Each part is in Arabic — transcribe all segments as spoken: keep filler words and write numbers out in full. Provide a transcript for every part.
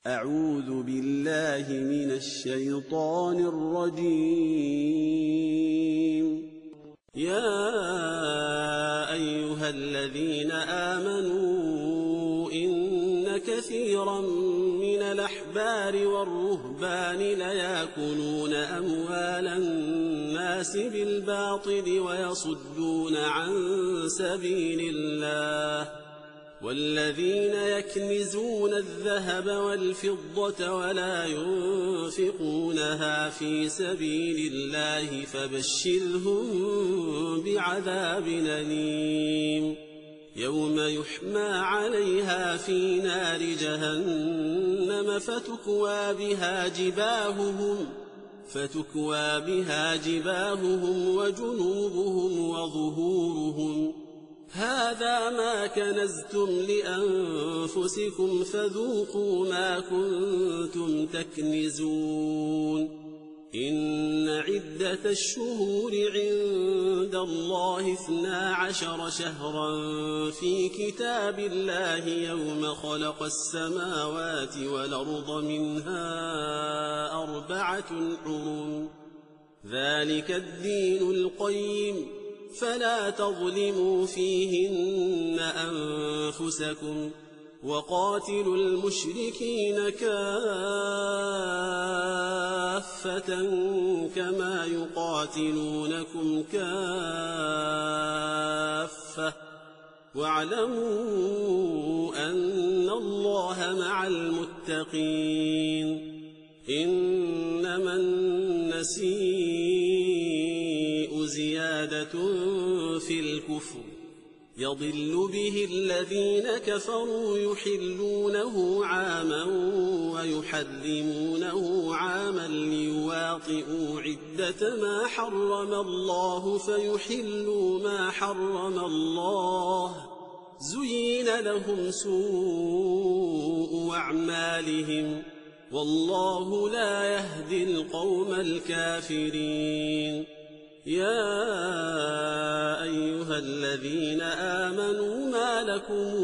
أعوذ بالله من الشيطان الرجيم. يا أيها الذين آمنوا إن كثيرا من الأحبار والرهبان ليأكلون أموال الناس بالباطل ويصدون عن سبيل الله، والذين يكنزون الذهب والفضة ولا ينفقونها في سبيل الله فبشرهم بعذاب أليم، يوم يحمى عليها في نار جهنم فتكوى بها جباههم فتكوى بها جباههم وجنوبهم وظهورهم، هذا ما كنزتم لأنفسكم فذوقوا ما كنتم تكنزون. إن عدة الشهور عند الله اثنا عشر شهرا في كتاب الله يوم خلق السماوات والأرض منها أربعة حرم، ذلك الدين القيم، فلا تظلموا فيهن أنفسكم، وقاتلوا المشركين كافة كما يقاتلونكم كافة، واعلموا أن الله مع المتقين. إنما النسيء زيادة في الكفر يضل به الذين كفروا يحلونه عاما ويحرمونه عاما ليواطئوا عدة ما حرم الله فيحلوا ما حرم الله، زين لهم سوء أعمالهم والله لا يهدي القوم الكافرين. يا أيها الذين آمنوا ما لكم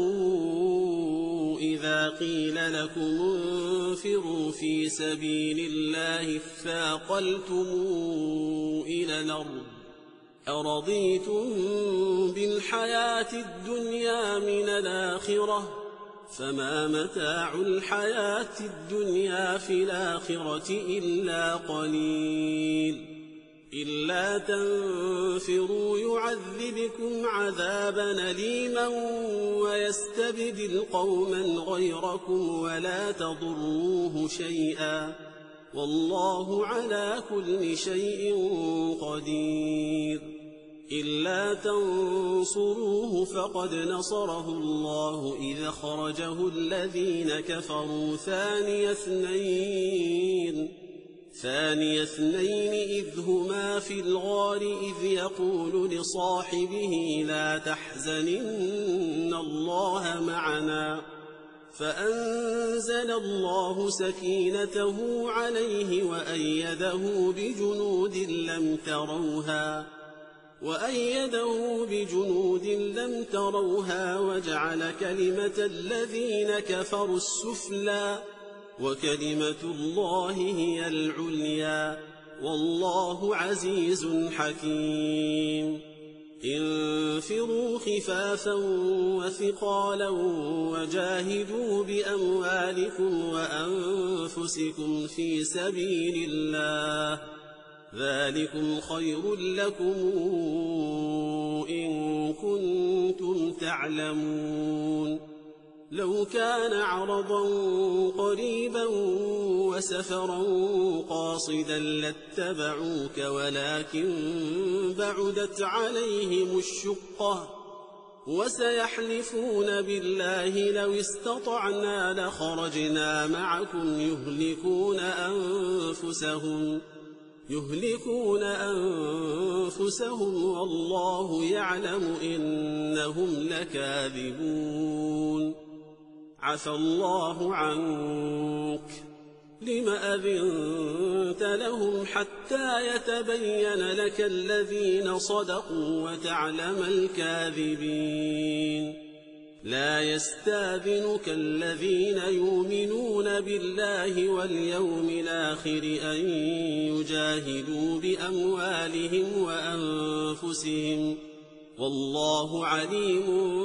إذا قيل لكم انفروا في سبيل الله اثاقلتم إلى الأرض أرضيتم بالحياة الدنيا من الآخرة فما متاع الحياة الدنيا في الآخرة إلا قليل، إلا تنفروا يعذبكم عذابا أليما ويستبدل قوما غيركم ولا تضروه شيئا، والله على كل شيء قدير. إلا تنصروه فقد نصره الله إذ أخرجه الذين كفروا ثاني اثنين ثاني اثنين إذ هما في الغار إذ يقول لصاحبه لا تحزن إن الله معنا، فأنزل الله سكينته عليه وأيده بجنود لم تروها وأيده بجنود لم تروها وجعل كلمة الذين كفروا السفلى وكلمة الله هي العليا والله عزيز حكيم. انفروا خفافا وثقالا وجاهدوا بأموالكم وأنفسكم في سبيل الله، ذلكم خير لكم إن كنتم تعلمون. لو كان عرضا قريبا وسفرا قاصدا لاتبعوك ولكن بعدت عليهم الشقة وسيحلفون بالله لو استطعنا لخرجنا معكم يهلكون أنفسهم يهلكون أنفسهم والله يعلم إنهم لكاذبون. عفى الله عنك لم أذنت لهم حتى يتبين لك الذين صدقوا وتعلم الكاذبين. لا يستاذنك الذين يؤمنون بالله واليوم الآخر أن يجاهدوا بأموالهم وأنفسهم والله عليم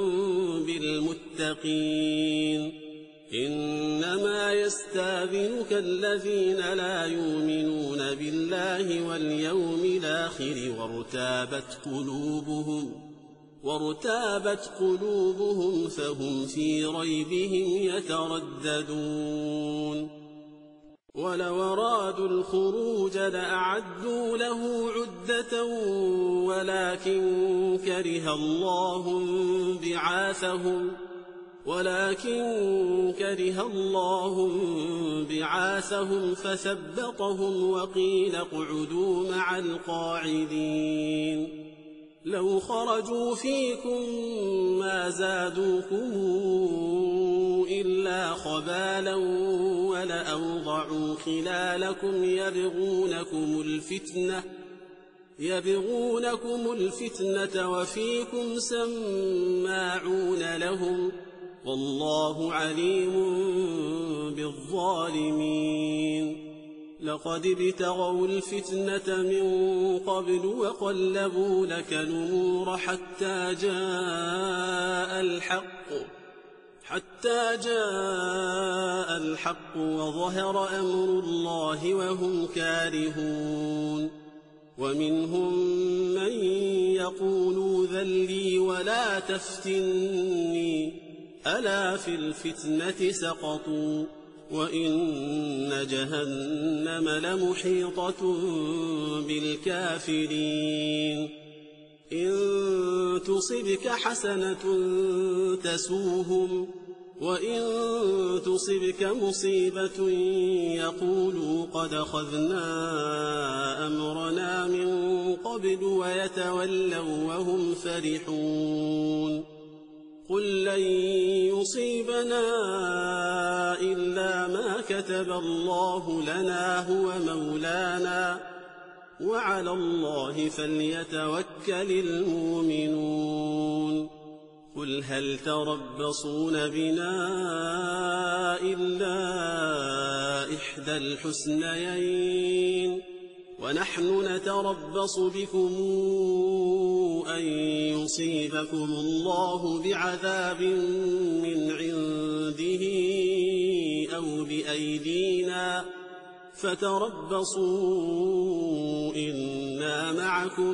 بالمتقين إنما يستاذنك الذين لا يؤمنون بالله واليوم الآخر وارتابت قلوبهم وارتابت قلوبهم فهم في ريبهم يترددون ولو أرادوا الخروج لأعدوا له عدة ولكن كره الله بعاثهم ولكن كره الله بعاثهم فثبطهم وقيل اقعدوا مع القاعدين لو خرجوا فيكم ما زادوكم إلا خبالا ولأوضعوا خلالكم يبغونكم الفتنة يبغونكم الفتنة وفيكم سماعون لهم والله عليم بالظالمين لقد ابتغوا الفتنة من قبل وقلبوا لك الأمور حتى جاء الحق حتى جاء الحق وظهر أمر الله وهم كارهون ومنهم من يقول ذلي ولا تفتني ألا في الفتنة سقطوا وإن جهنم لمحيطة بالكافرين إن تصبك حسنة تسوهم وإن تصبك مصيبة يقولوا قد أخذنا أمرنا من قبل ويتولوا وهم فرحون قل لن يصيبنا إلا ما كتب الله لنا هو مولانا وعلى الله فليتوكل المؤمنون قل هل تربصون بنا إلا إحدى الحسنيين ونحن نتربص بكم أن يصيبكم الله بعذاب من عنده أو بأيدينا فتربصوا إنا معكم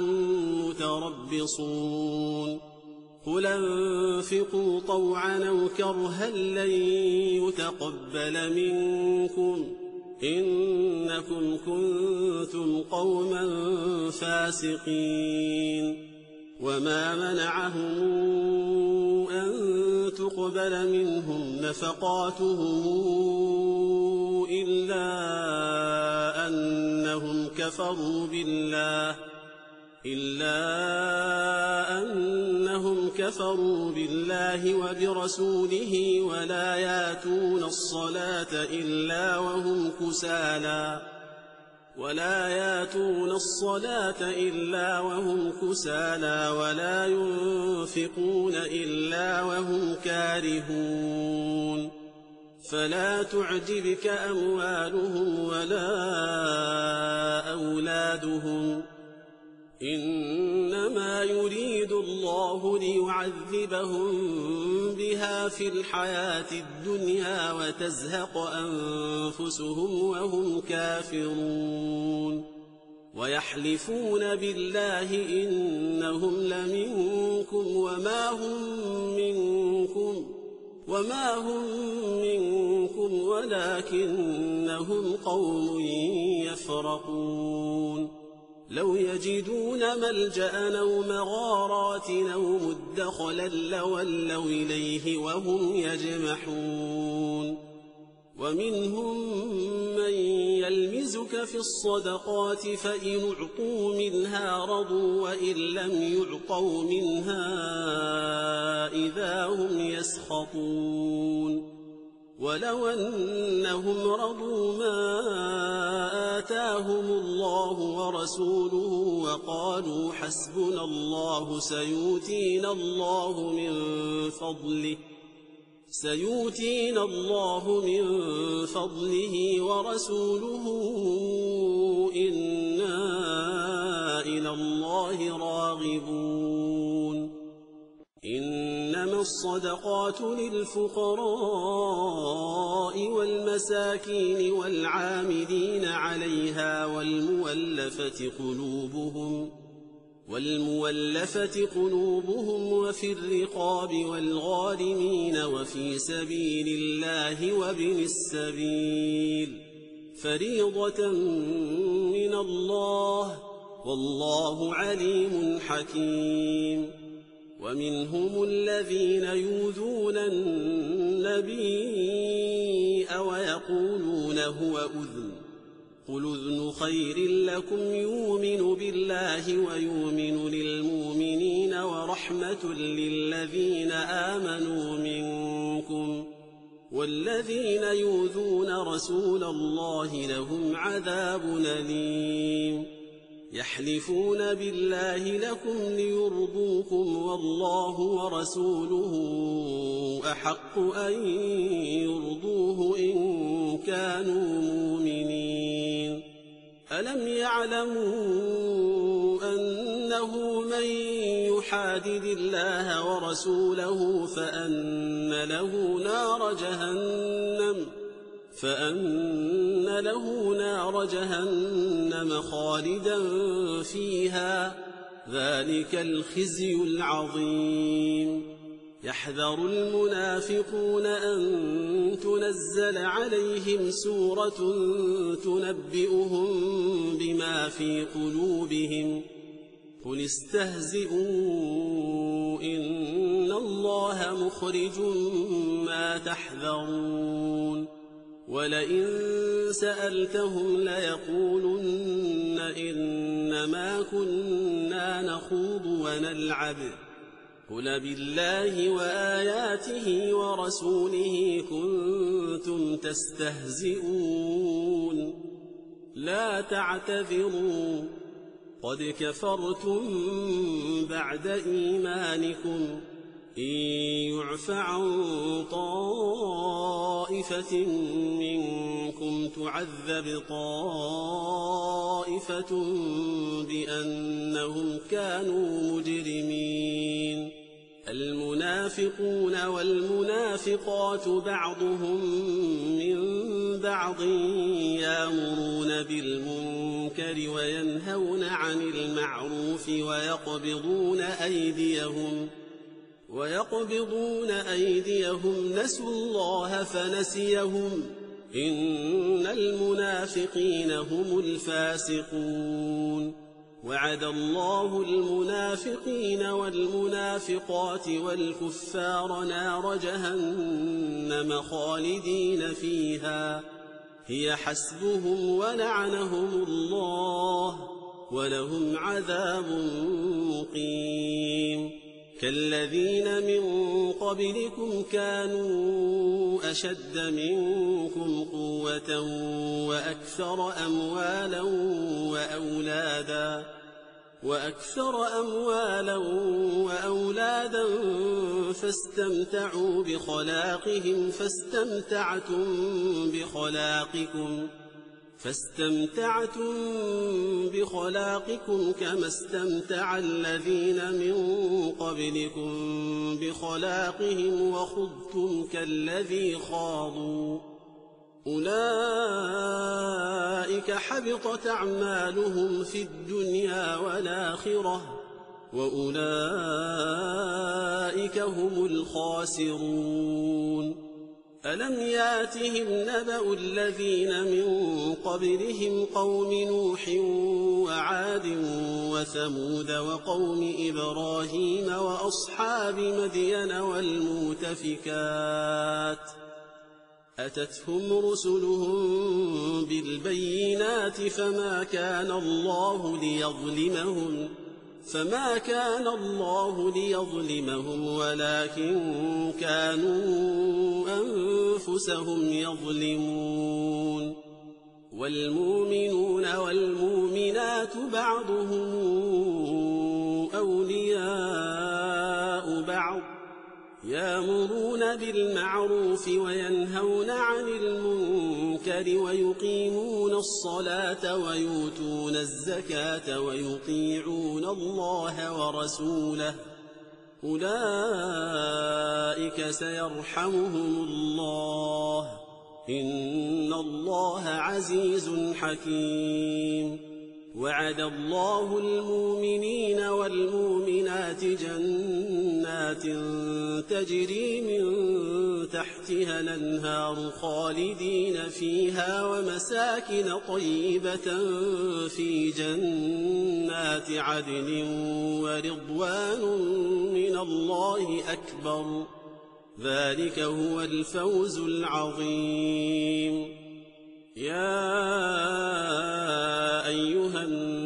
متربصون قل انفقوا طوعا أو كرها لن يتقبل منكم إنكم كنتم قوما فاسقين وما منعهم أن تقبل منهم نفقاتهم إلا أنهم كفروا بالله إلا أنهم كفروا بالله وبرسوله ولا ياتون الصلاة إلا وهم كسالى ولا ياتون الصلاة إلا وهم كسالى ولا ينفقون إلا وهم كارهون فلا تعجبك أموالهم ولا أولادهم إنما يريد الله ليعذبهم بها في الحياة الدنيا وتزهق أنفسهم وهم كافرون ويحلفون بالله إنهم لمنكم وما هم منكم وما هم منكم ولكنهم قوم يفرقون لو يجدون ملجأ أو مغارات أو مدخلا لولوا إليه وهم يجمحون ومنهم من يلمزك في الصدقات فإن أعطوا منها رضوا وإن لم يعطوا منها إذا هم يسخطون ولو أنهم رضوا ما آتاهم الله ورسوله وقالوا حسبنا الله سيؤتينا الله من فضله سيؤتينا الله من فضله ورسوله إنا إلى الله راغبون إنما الصدقات للفقراء والمساكين والعاملين عليها والمولفة قلوبهم والمولفة قلوبهم وفي الرقاب والغارمين وفي سبيل الله وابن السبيل فريضة من الله والله عليم حكيم ومنهم الذين يؤذون النبي ويقولون هو أذن قل أذن خير لكم يؤمن بالله ويؤمن للمؤمنين ورحمة للذين آمنوا منكم والذين يؤذون رسول الله لهم عذاب أليم يحلفون بالله لكم ليرضوكم والله ورسوله أحق أن يرضوه إن كانوا مؤمنين ألم يعلموا أنه من يحادد الله ورسوله فأن له نار جهنم فأن له نار جهنم خالدا فيها ذلك الخزي العظيم يحذر المنافقون أن تنزل عليهم سورة تنبئهم بما في قلوبهم قل استهزئوا إن الله مخرج ما تحذرون ولئن سألتهم ليقولن إنما كنا نخوض ونلعب قل بالله وآياته ورسوله كنتم تستهزئون لا تعتذروا قد كفرتم بعد إيمانكم إن يعف عن طائفة منكم تعذب طائفة بأنهم كانوا مجرمين المنافقون والمنافقات بعضهم من بعض يأمرون بالمنكر وينهون عن المعروف ويقبضون أيديهم ويقبضون أيديهم نسوا الله فنسيهم إن المنافقين هم الفاسقون وعد الله المنافقين والمنافقات والكفار نار جهنم خالدين فيها هي حسبهم ولعنهم الله ولهم عذاب مقيم كالذين من قبلكم كانوا أشد منكم قوة وأكثر أموالا وأولادا وأكثر أموالا وأولادا فاستمتعوا بخلاقهم فاستمتعتم بخلاقكم فاستمتعتم بخلاقكم كما استمتع الذين من قبلكم بخلاقهم وخضتم كالذي خاضوا أولئك حبطت أعمالهم في الدنيا والآخرة وأولئك هم الخاسرون ألم ياتهم نبأ الذين من قبلهم قوم نوح وعاد وثمود وقوم إبراهيم وأصحاب مدين والمؤتفكات أتتهم رسلهم بالبينات فما كان الله ليظلمهم فما كان الله ليظلمهم ولكن كانوا أنفسهم يظلمون والمؤمنون والمؤمنات بعضهم أولياء بعض ويأمرون بالمعروف وينهون عن المنكر ويقيمون الصلاة ويؤتون الزكاة ويطيعون الله ورسوله أولئك سيرحمهم الله إن الله عزيز حكيم. وعد الله المؤمنين والمؤمنات جنات تجري من تحتها الأنهار خالدين فيها ومساكن طيبة في جنات عدن ورضوان من الله أكبر ذلك هو الفوز العظيم. يا أيها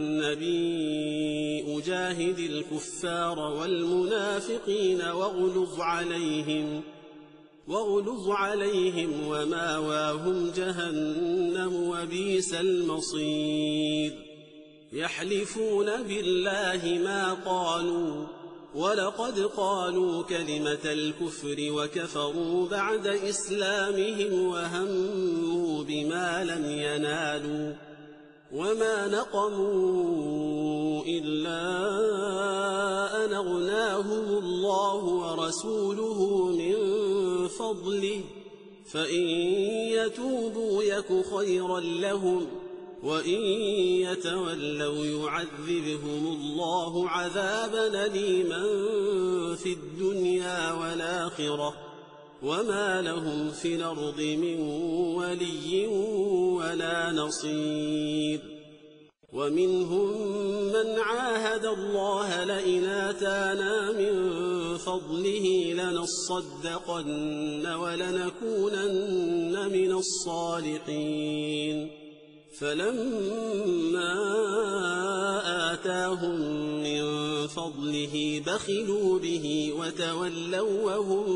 النبي أجاهد الكفار والمنافقين واغلظ عليهم واغلظ عليهم وماواهم جهنم وبئس المصير. يحلفون بالله ما قالوا ولقد قالوا كلمة الكفر وكفروا بعد إسلامهم وهموا بما لم ينالوا وما نقموا إلا أن أغناهم الله ورسوله من فضله فإن يتوبوا يك خيرا لهم وإن يتولوا يعذبهم الله عذابا أليما في الدنيا والآخرة وما لهم في الأرض من ولي ولا نصير. ومنهم من عاهد الله لئن آتانا من فضله لنصدقن ولنكونن من الصالحين فلما آتاهم من فضله بخلوا به وتولوا وهم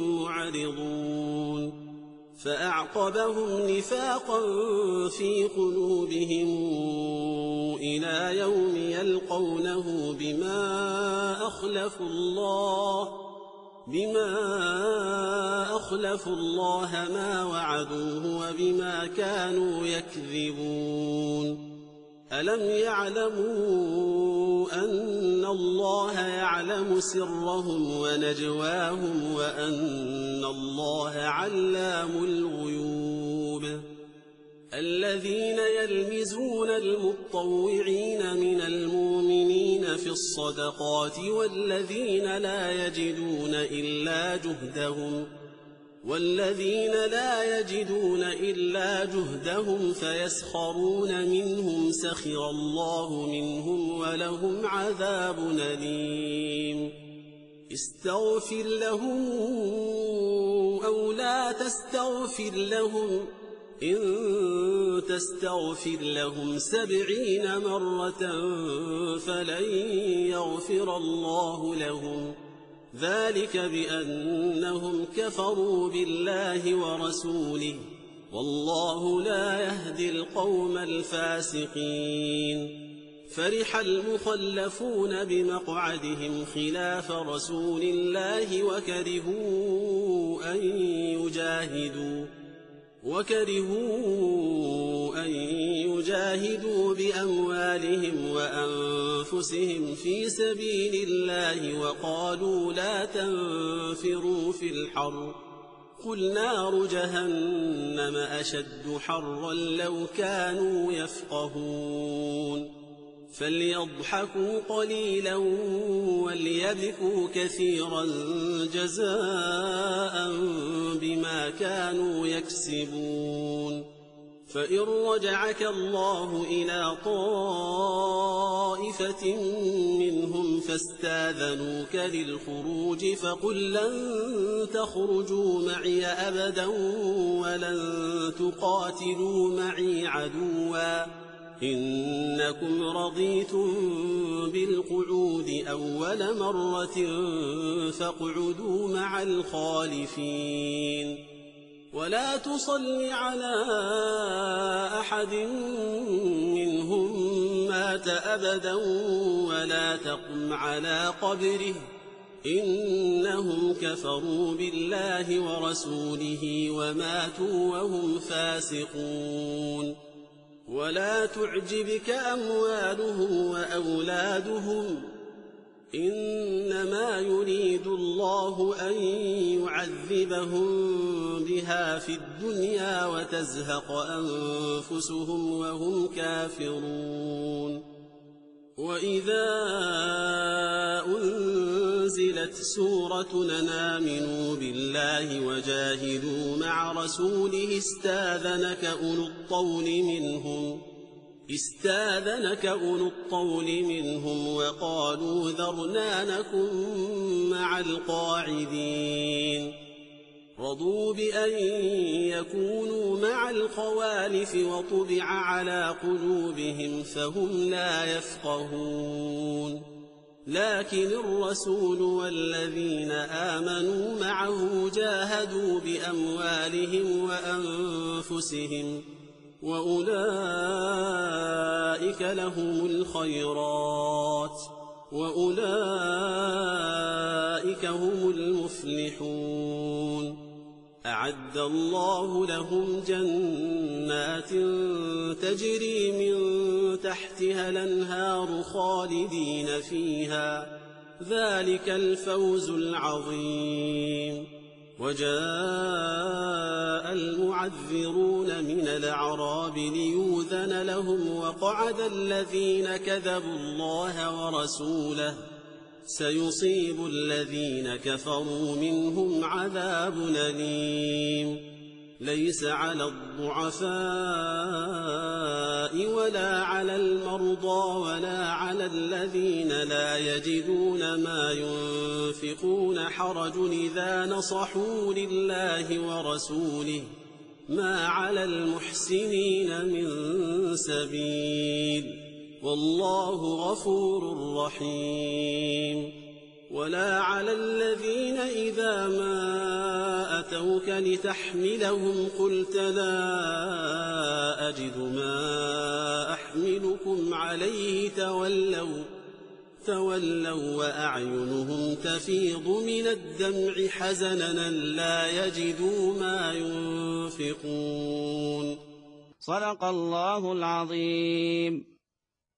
معرضون فأعقبهم نفاقا في قلوبهم إلى يوم يلقونه بما أخلفوا الله بما أخلفوا الله ما وعدوه وبما كانوا يكذبون. ألم يعلموا أن الله يعلم سرهم ونجواهم وأن الله علام الغيوب. الذين يلمزون المطوعين من المؤمنين في الصدقات والذين لا يجدون إلا جهدهم والذين لا يجدون إلا جهدهم فيسخرون منهم سخر الله منهم ولهم عذاب أليم. استغفر لهم أو لا تستغفر لهم إن تستغفر لهم سبعين مرة فلن يغفر الله لهم ذلك بأنهم كفروا بالله ورسوله والله لا يهدي القوم الفاسقين. فرح المخلفون بمقعدهم خلاف رسول الله وكرهوا أن يجاهدوا وكرهوا أن يجاهدوا بأموالهم وأنفسهم في سبيل الله وقالوا لا تنفروا في الحر قل نار جهنم أشد حرا لو كانوا يفقهون. فليضحكوا قليلا وليبكوا كثيرا جزاء بما كانوا يكسبون. فإن رجعك الله إلى طائفة منهم فاستاذنوك للخروج فقل لن تخرجوا معي أبدا ولن تقاتلوا معي عدوا إنكم رضيتم بالقعود أول مرة فاقعدوا مع الخالفين. ولا تصل على أحد منهم مات أبدا ولا تقم على قبره إنهم كفروا بالله ورسوله وماتوا وهم فاسقون. ولا تعجبك أموالهم وأولادهم، إنما يريد الله أن يعذبهم بها في الدنيا وتزهق أنفسهم وهم كافرون. وإذا أنزلت سورة آمنوا بالله وجاهدوا مع رسوله استاذنك أولو الطول منهم استاذنك أولو الطول منهم وقالوا ذرنا نكن مع القاعدين. رضوا بأن يكونوا مع الخوالف وطبع على قلوبهم فهم لا يفقهون. لكن الرسول والذين آمنوا معه جاهدوا بأموالهم وأنفسهم، وأولئك لهم الخيرات وأولئك هم المفلحون. أعد الله لهم جنات تجري من تحتها الأنهار خالدين فيها، ذلك الفوز العظيم. وجاء المعذرون من الأعراب ليؤذن لهم وقعد الذين كذبوا الله ورسوله، سيصيب الذين كفروا منهم عذاب أليم. ليس على الضعفاء ولا على المرضى ولا على الذين لا يجدون ما ينفقون حرج إذا نصحوا لله ورسوله، ما على المحسنين من سبيل، والله غفور رحيم. ولا على الذين إذا ما أتوك لتحملهم قلت لا أجد ما أحملكم عليه تولوا تولوا وأعينهم تفيض من الدمع حزنا لا يجدوا ما ينفقون. صدق الله العظيم.